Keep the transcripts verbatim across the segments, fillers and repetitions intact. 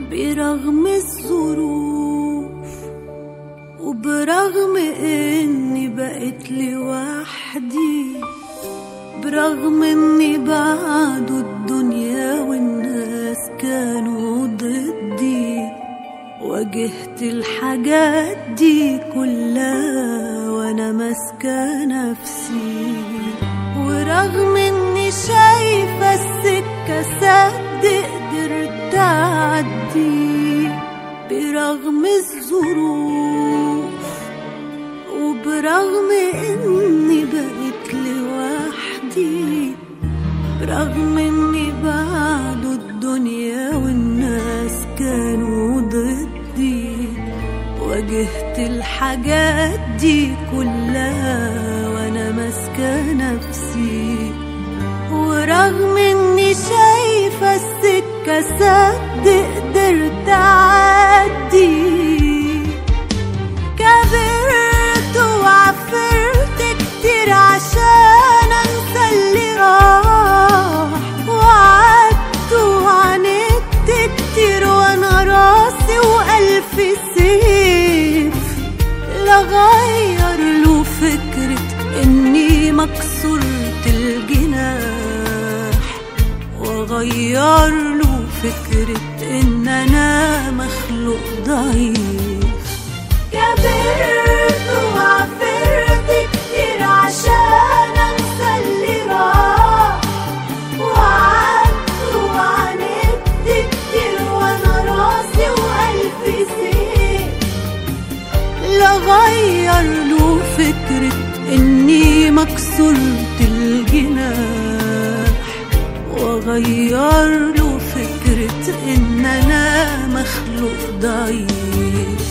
برغم الظروف وبرغم اني بقيت لوحدي، برغم اني بعد الدنيا والناس كانوا ضدي، واجهت الحاجات دي كلها وانا ماسكه نفسي. ورغم اني شايفه السكه سد قدرت اعدي، برغم الظروف وبرغم اني بقيت لوحدي، برغم اني بعد الدنيا والناس كانوا ضدي، واجهت الحاجات دي كلها وانا ماسكه نفسي. ورغم اني شايفه السكه سد قدرت اعدي، كبرت وعفرت كتير عشان انسى اللي راح، وقعدت وعاندت كتير وانا راسي والف سيف، لغير له فكرة اني مكسورة الجناح، وغير له فكرة ان انا مخلوق ضعيف. كبرت وعفرت كتير عشان انسى اللي راح، وقعدت وعاندت كتير وانا راسي والف سيف، لغير له فكرة اني مكسورة الجناح، وغير له فكرة ان انا مخلوق ضعيف.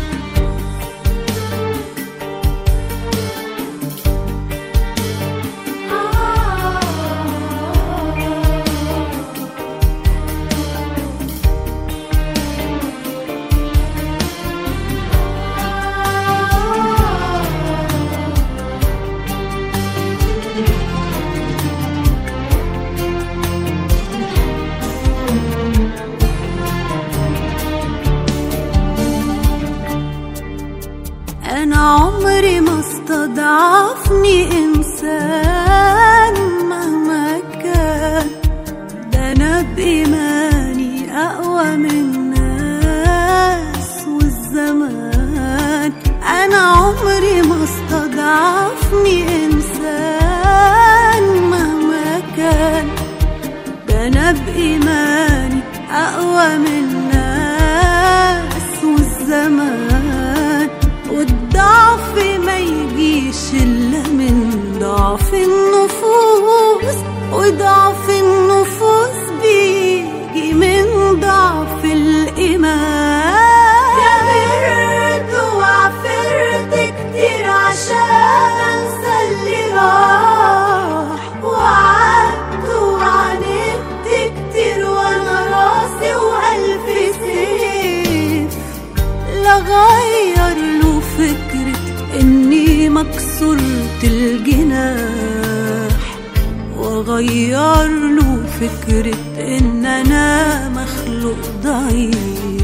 أنا عمري ما استضعفني إنسان مهما كان، ده أنا بإيماني أقوى من الناس والزمان. أنا عمري ما استضعفني إنسان مهما كان، ده أنا بإيماني أقوى من الناس والزمان. والضعف ما يجيش إلا من ضعف النفوس، وضعف النفوس بيجي من ضعف الإيمان. كبرت وعفرت كتير عشان أنسى اللي راح، وقعدت وعاندت كتير وأنا راسي وألف سيف، لغير له فكرة إني مكسورة الجناح، وغير له فكرة إن أنا مخلوق ضعيف.